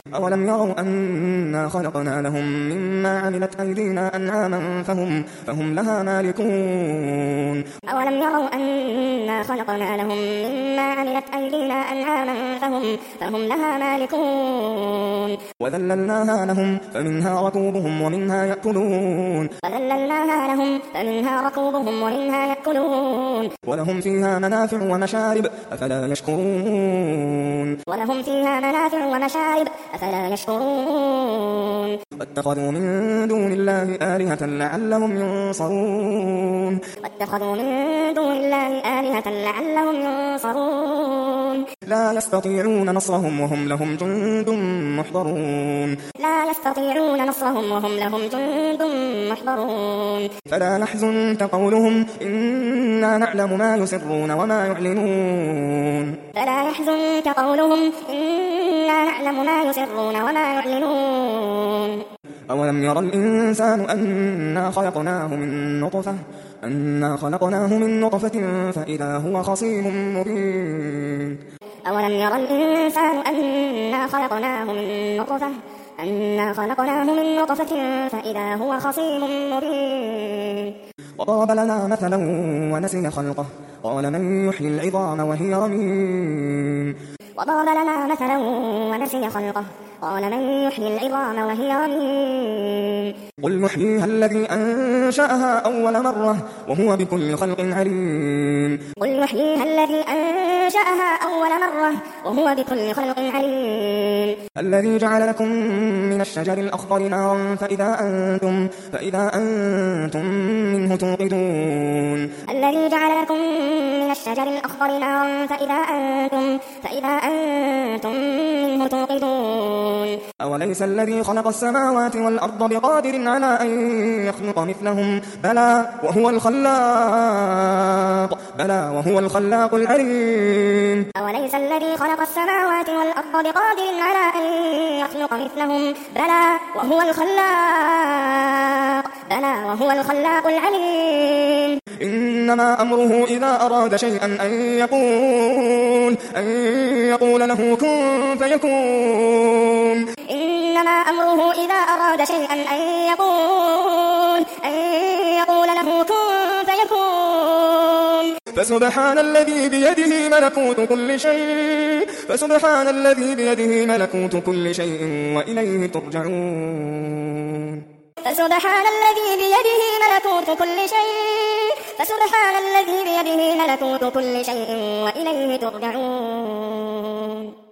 أولم يروا أنا خلقنا لهم مما عملت أيدينا أنعاما فهم لها مالكون أولم يروا أنا خلقنا لهم مما عملت أيدينا أنعاما فهم لها مالكون وذللناها لهم فمنها ركوبهم ومنها يأكلون ولهم فيها منافع ومشارب أفلا يشكرون واتخذوا من دون الله آلهة لعلهم ينصرون لا يستطيعون نصرهم وهم لهم جند محضرون فلا يحزنك قولهم إنا نعلم ما يسرون وما يعلنون أولم يرى الإنسان أنا خلقناه من نطفة فإذا هو خصيم مبين أولم يرى الإنسان أنا خلقناه من نطفة فإذا هو خصيم مبين وضرب لنا مثلا ونسي خلقه قال من يحيي العظام وهي رميم قل يحييها الذي أنشأها أول مرة وهو بكل خلق عليم الذي جعل لكم من الشجر الأخضر نارا فإذا أنتم منه توقدون أوليس الذي خلق السماوات والأرض بقادر على أن يخلق مثلهم بلى وهو الخلاق العليم أوليس الذي خلق السماوات والأرض بقادر على أن يخلق مثلهم بلى وهو الخلاق العليم إنما أمره إذا أراد شيئا أن يقول له كن فيكون فسبحان الذي بيده ملكوت كل شيء وإليه ترجعون فسبحان الذي بيده ملكوت كل شيء وإليه ترجعون